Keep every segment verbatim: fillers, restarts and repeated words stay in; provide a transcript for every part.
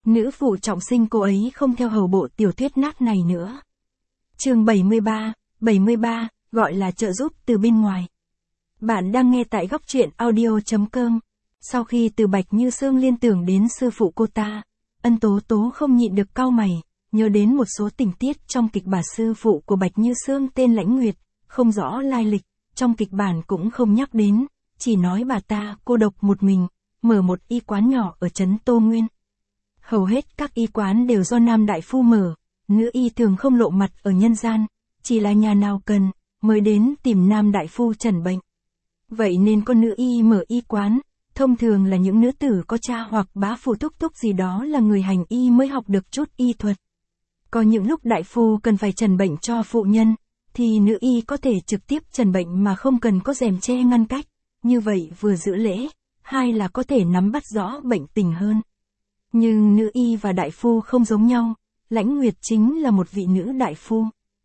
Nữ phụ trọng sinh cô ấy không theo hầu bộ tiểu thuyết nát này nữa. Chương bảy mươi ba, bảy mươi ba, gọi là trợ giúp từ bên ngoài. Bạn đang nghe tại góc truyện audio chấm com. Sau khi Từ Bạch Như Sương liên tưởng đến sư phụ cô ta, Ân Tố Tố không nhịn được cau mày, nhớ đến một số tình tiết trong kịch bản sư phụ của Bạch Như Sương tên Lãnh Nguyệt, không rõ lai lịch, trong kịch bản cũng không nhắc đến, chỉ nói bà ta cô độc một mình, mở một y quán nhỏ ở trấn Tô Nguyên. Hầu hết các y quán đều do nam đại phu mở, nữ y thường không lộ mặt ở nhân gian, chỉ là nhà nào cần, mới đến tìm nam đại phu chẩn bệnh. Vậy nên con nữ y mở y quán, thông thường là những nữ tử có cha hoặc bá phụ thúc thúc gì đó là người hành y mới học được chút y thuật. Có những lúc đại phu cần phải chẩn bệnh cho phụ nhân, thì nữ y có thể trực tiếp chẩn bệnh mà không cần có rèm che ngăn cách, như vậy vừa giữ lễ, hai là có thể nắm bắt rõ bệnh tình hơn. Nhưng nữ y và đại phu không giống nhau, Lãnh Nguyệt chính là một vị nữ đại phu.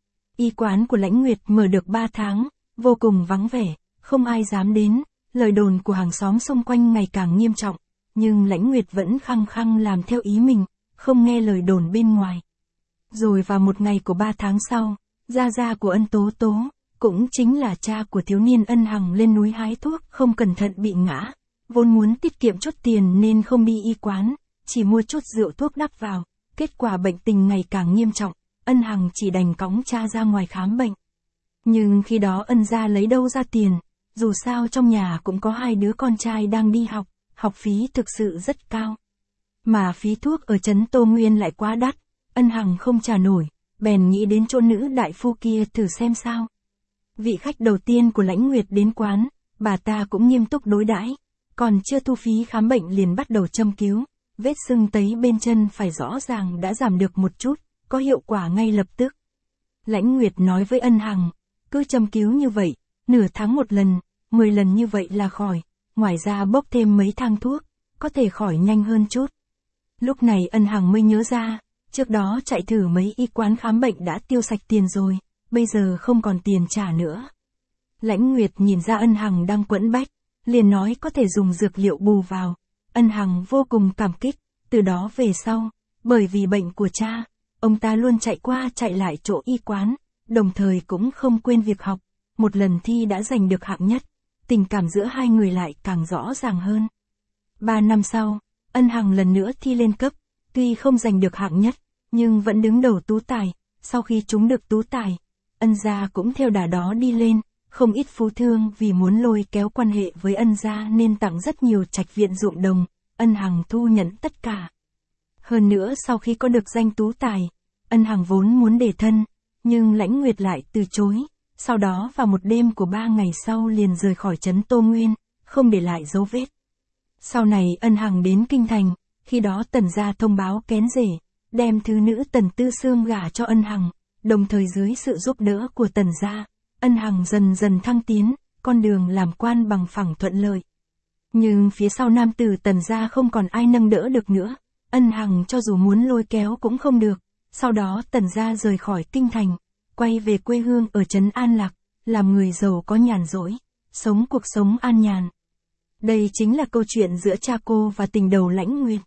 Y quán của Lãnh Nguyệt mở được ba tháng, vô cùng vắng vẻ, không ai dám đến, lời đồn của hàng xóm xung quanh ngày càng nghiêm trọng, nhưng Lãnh Nguyệt vẫn khăng khăng làm theo ý mình, không nghe lời đồn bên ngoài. Rồi vào một ngày của ba tháng sau, gia gia của Ân Tố Tố, cũng chính là cha của thiếu niên Ân Hằng lên núi hái thuốc không cẩn thận bị ngã, vốn muốn tiết kiệm chút tiền nên không đi y quán, chỉ mua chút rượu thuốc đắp vào, kết quả bệnh tình ngày càng nghiêm trọng, Ân Hằng chỉ đành cõng cha ra ngoài khám bệnh. Nhưng khi đó Ân gia lấy đâu ra tiền, dù sao trong nhà cũng có hai đứa con trai đang đi học, học phí thực sự rất cao. Mà phí thuốc ở trấn Tô Nguyên lại quá đắt, Ân Hằng không trả nổi, bèn nghĩ đến chỗ nữ đại phu kia thử xem sao. Vị khách đầu tiên của Lãnh Nguyệt đến quán, bà ta cũng nghiêm túc đối đãi, còn chưa thu phí khám bệnh liền bắt đầu châm cứu, vết sưng tấy bên chân phải rõ ràng đã giảm được một chút, có hiệu quả ngay lập tức. Lãnh Nguyệt nói với Ân Hằng, cứ châm cứu như vậy, nửa tháng một lần, mười lần như vậy là khỏi, ngoài ra bốc thêm mấy thang thuốc, có thể khỏi nhanh hơn chút. Lúc này Ân Hằng mới nhớ ra, trước đó chạy thử mấy y quán khám bệnh đã tiêu sạch tiền rồi, bây giờ không còn tiền trả nữa. Lãnh Nguyệt nhìn ra Ân Hằng đang quẫn bách, liền nói có thể dùng dược liệu bù vào. Ân Hằng vô cùng cảm kích, từ đó về sau, bởi vì bệnh của cha, ông ta luôn chạy qua chạy lại chỗ y quán, đồng thời cũng không quên việc học, một lần thi đã giành được hạng nhất, tình cảm giữa hai người lại càng rõ ràng hơn. Ba năm sau, Ân Hằng lần nữa thi lên cấp, tuy không giành được hạng nhất, nhưng vẫn đứng đầu tú tài, sau khi trúng được tú tài, Ân gia cũng theo đà đó đi lên, không ít phú thương vì muốn lôi kéo quan hệ với Ân gia nên tặng rất nhiều trạch viện ruộng đồng, Ân Hằng thu nhận tất cả. Hơn nữa sau khi có được danh tú tài, Ân Hằng vốn muốn đề thân, nhưng Lãnh Nguyệt lại từ chối, sau đó vào một đêm của ba ngày sau liền rời khỏi trấn Tô Nguyên, không để lại dấu vết. Sau này Ân Hằng đến Kinh Thành, khi đó Tần gia thông báo kén rể, đem thứ nữ Tần Tư Sương gả cho Ân Hằng, đồng thời dưới sự giúp đỡ của Tần gia, Ân Hằng dần dần thăng tiến, con đường làm quan bằng phẳng thuận lợi. Nhưng phía sau nam tử Tần gia không còn ai nâng đỡ được nữa, Ân Hằng cho dù muốn lôi kéo cũng không được, sau đó Tần gia rời khỏi Kinh Thành, quay về quê hương ở trấn An Lạc, làm người giàu có nhàn rỗi, sống cuộc sống an nhàn. Đây chính là câu chuyện giữa cha cô và tình đầu Lãnh Nguyệt.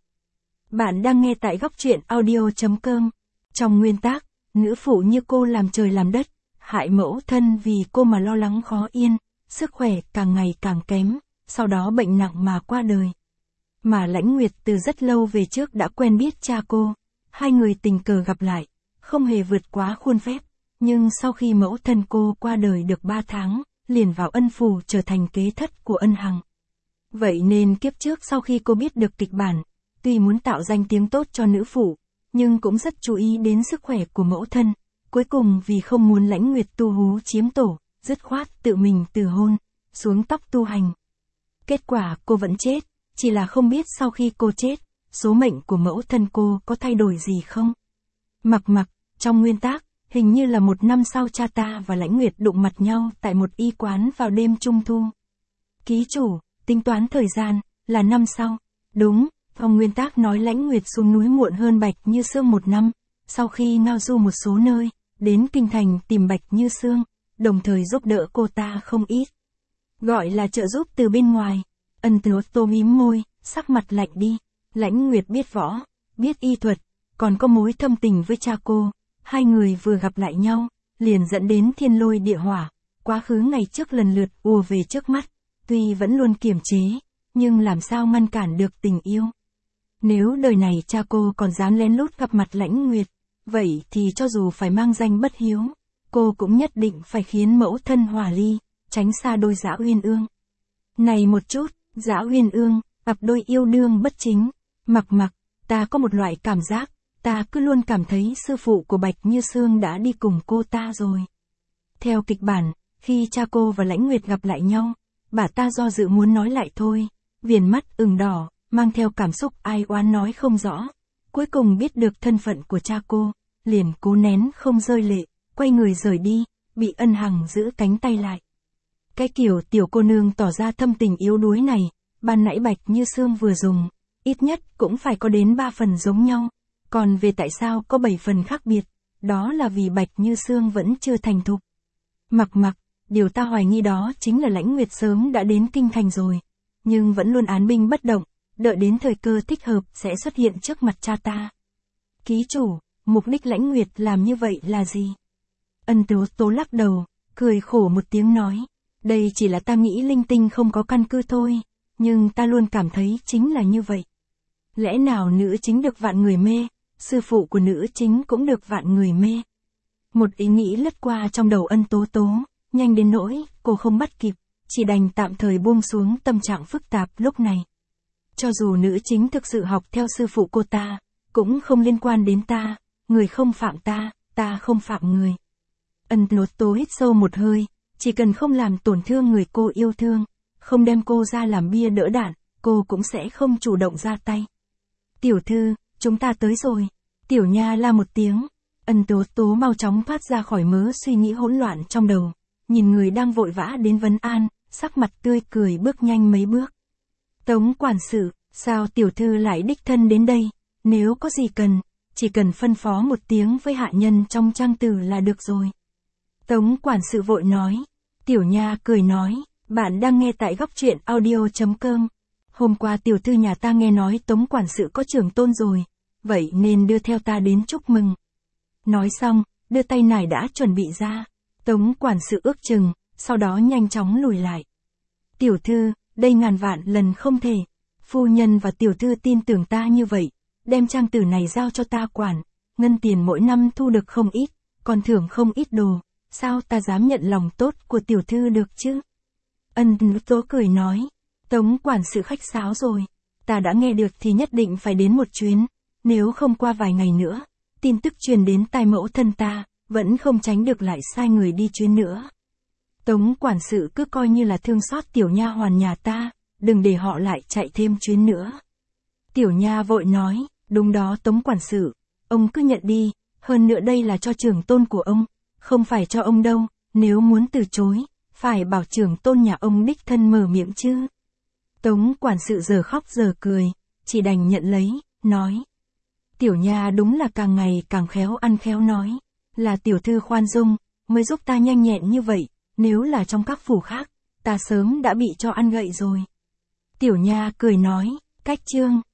Bạn đang nghe tại góc truyện audio chấm com. Trong nguyên tác, nữ phụ như cô làm trời làm đất, hại mẫu thân vì cô mà lo lắng khó yên, sức khỏe càng ngày càng kém, sau đó bệnh nặng mà qua đời. Mà Lãnh Nguyệt từ rất lâu về trước đã quen biết cha cô, hai người tình cờ gặp lại, không hề vượt quá khuôn phép, nhưng sau khi mẫu thân cô qua đời được ba tháng, liền vào ân phủ trở thành kế thất của Ân Hằng. Vậy nên kiếp trước sau khi cô biết được kịch bản, tuy muốn tạo danh tiếng tốt cho nữ phụ, nhưng cũng rất chú ý đến sức khỏe của mẫu thân, cuối cùng vì không muốn Lãnh Nguyệt tu hú chiếm tổ, dứt khoát tự mình từ hôn, xuống tóc tu hành. Kết quả cô vẫn chết, chỉ là không biết sau khi cô chết, số mệnh của mẫu thân cô có thay đổi gì không? Mặc mặc, trong nguyên tác, hình như là một năm sau cha ta và Lãnh Nguyệt đụng mặt nhau tại một y quán vào đêm trung thu. Ký chủ, tính toán thời gian, là năm sau. Đúng, trong nguyên tác nói Lãnh Nguyệt xuống núi muộn hơn Bạch Như Sương một năm, sau khi ngao du một số nơi, đến Kinh Thành tìm Bạch Như Sương, đồng thời giúp đỡ cô ta không ít. Gọi là trợ giúp từ bên ngoài. Ân Tố Tố mím môi, sắc mặt lạnh đi. Lãnh Nguyệt biết võ, biết y thuật, còn có mối thâm tình với cha cô, hai người vừa gặp lại nhau, liền dẫn đến thiên lôi địa hỏa, quá khứ ngày trước lần lượt ùa về trước mắt, tuy vẫn luôn kiềm chế, nhưng làm sao ngăn cản được tình yêu. Nếu đời này cha cô còn dám lén lút gặp mặt Lãnh Nguyệt, vậy thì cho dù phải mang danh bất hiếu, cô cũng nhất định phải khiến mẫu thân hòa ly, tránh xa đôi Dã Uyên Ương. Này một chút, Dã Uyên Ương, cặp đôi yêu đương bất chính, Mặc Mặc, ta có một loại cảm giác, ta cứ luôn cảm thấy sư phụ của Bạch Như Sương đã đi cùng cô ta rồi. Theo kịch bản, khi cha cô và Lãnh Nguyệt gặp lại nhau, bà ta do dự muốn nói lại thôi, viền mắt ửng đỏ, mang theo cảm xúc ai oán nói không rõ. Cuối cùng biết được thân phận của cha cô, liền cố nén không rơi lệ, quay người rời đi, bị Ân Hằng giữ cánh tay lại. Cái kiểu tiểu cô nương tỏ ra thâm tình yếu đuối này, ban nãy Bạch Như Sương vừa dùng, ít nhất cũng phải có đến ba phần giống nhau. Còn về tại sao có bảy phần khác biệt, đó là vì Bạch Như Sương vẫn chưa thành thục. Mặc Mặc, điều ta hoài nghi đó chính là Lãnh Nguyệt sớm đã đến kinh thành rồi, nhưng vẫn luôn án binh bất động, đợi đến thời cơ thích hợp sẽ xuất hiện trước mặt cha ta. Ký chủ, mục đích Lãnh Nguyệt làm như vậy là gì? Ân Tố Tố lắc đầu, cười khổ một tiếng nói, đây chỉ là ta nghĩ linh tinh không có căn cứ thôi, nhưng ta luôn cảm thấy chính là như vậy. Lẽ nào nữ chính được vạn người mê, sư phụ của nữ chính cũng được vạn người mê? Một ý nghĩ lướt qua trong đầu Ân Tố Tố, nhanh đến nỗi cô không bắt kịp, chỉ đành tạm thời buông xuống tâm trạng phức tạp lúc này. Cho dù nữ chính thực sự học theo sư phụ cô ta, cũng không liên quan đến ta, người không phạm ta, ta không phạm người. Ân Tố Tố hít sâu một hơi, chỉ cần không làm tổn thương người cô yêu thương, không đem cô ra làm bia đỡ đạn, cô cũng sẽ không chủ động ra tay. Tiểu thư, chúng ta tới rồi. Tiểu Nha la một tiếng. Ân Tố Tố mau chóng thoát ra khỏi mớ suy nghĩ hỗn loạn trong đầu, nhìn người đang vội vã đến vấn an, sắc mặt tươi cười bước nhanh mấy bước. Tống quản sự, sao tiểu thư lại đích thân đến đây? Nếu có gì cần, chỉ cần phân phó một tiếng với hạ nhân trong trang tử là được rồi. Tống quản sự vội nói. Tiểu Nha cười nói, bạn đang nghe tại góc truyện audio chấm com. Hôm qua tiểu thư nhà ta nghe nói Tống quản sự có trưởng tôn rồi, vậy nên đưa theo ta đến chúc mừng. Nói xong, đưa tay nải đã chuẩn bị ra. Tống quản sự ước chừng, sau đó nhanh chóng lùi lại. Tiểu thư, đây ngàn vạn lần không thể. Phu nhân và tiểu thư tin tưởng ta như vậy, đem trang tử này giao cho ta quản, ngân tiền mỗi năm thu được không ít, còn thưởng không ít đồ, sao ta dám nhận lòng tốt của tiểu thư được chứ? Ân Tố cười nói, Tống quản sự khách sáo rồi, ta đã nghe được thì nhất định phải đến một chuyến, nếu không qua vài ngày nữa, tin tức truyền đến tai mẫu thân ta, vẫn không tránh được lại sai người đi chuyến nữa. Tống quản sự cứ coi như là thương xót tiểu nha hoàn nhà ta, đừng để họ lại chạy thêm chuyến nữa. Tiểu Nha vội nói, đúng đó Tống quản sự, ông cứ nhận đi, hơn nữa đây là cho trưởng tôn của ông, không phải cho ông đâu, nếu muốn từ chối, phải bảo trưởng tôn nhà ông đích thân mở miệng chứ. Tống quản sự giờ khóc giờ cười, chỉ đành nhận lấy, nói. Tiểu Nha đúng là càng ngày càng khéo ăn khéo nói, là tiểu thư khoan dung, mới giúp ta nhanh nhẹn như vậy, nếu là trong các phủ khác, ta sớm đã bị cho ăn gậy rồi. Tiểu Nha cười nói, cách chương.